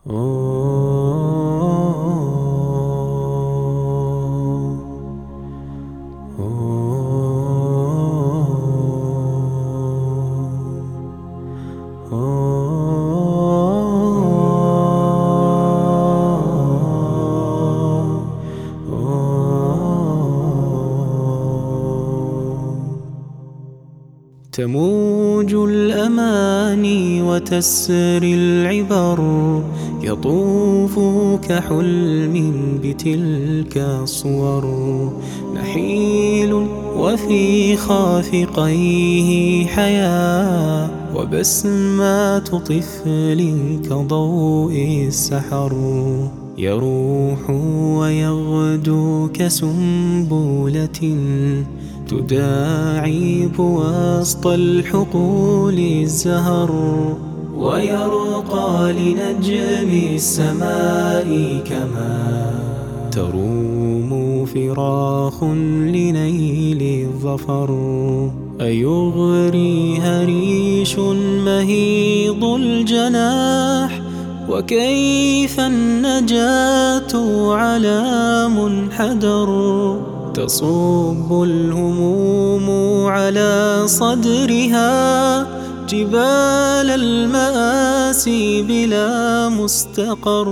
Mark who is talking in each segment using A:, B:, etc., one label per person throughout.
A: تموج الأماني وتسري العبر، يطوف كحلم بتلك صور. نحيل وفي خافقيه حياة، وبسمات طفل كضوء السحر. يروح ويغدو كسنبلة تداعب وسط الحقول الزهر، ويرقى لنجم السماء كما تروم فراخ لنيل الظفر. أيغري هريش مهيض الجناح، وكيف النجاة على منحدر. تصب الهموم على صدرها جبال المآسي بلا مستقر.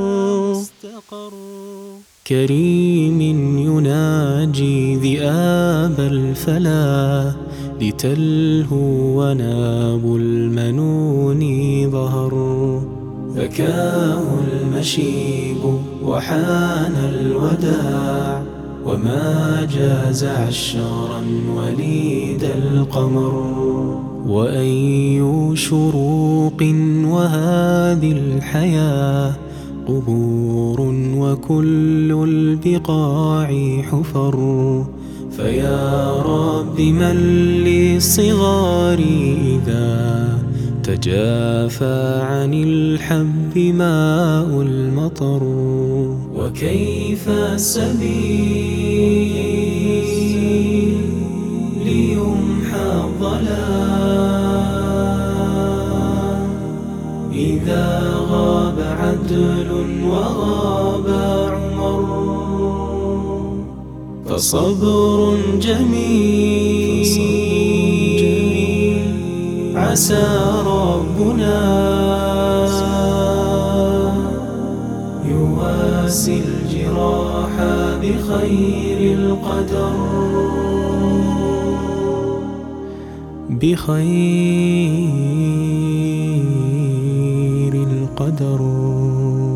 A: كريم يناجي ذئاب الفلا، لتلهو وناب المنون ظهر. بكاه المشيب وحان الوداع، وما جاز عشرا وليد القمر. وأي شروق وهذه الحياة قبور، وكل البقاع حفر. فيا رب من للصغار إذا تجافى عن الحب ماء المطر. وكيف السبيل ليمحى الظلام، إذا غاب عدل وغاب عمر. فصبر جميل عسى ربنا يواسي الجراح بخير القدر. بخير القدر.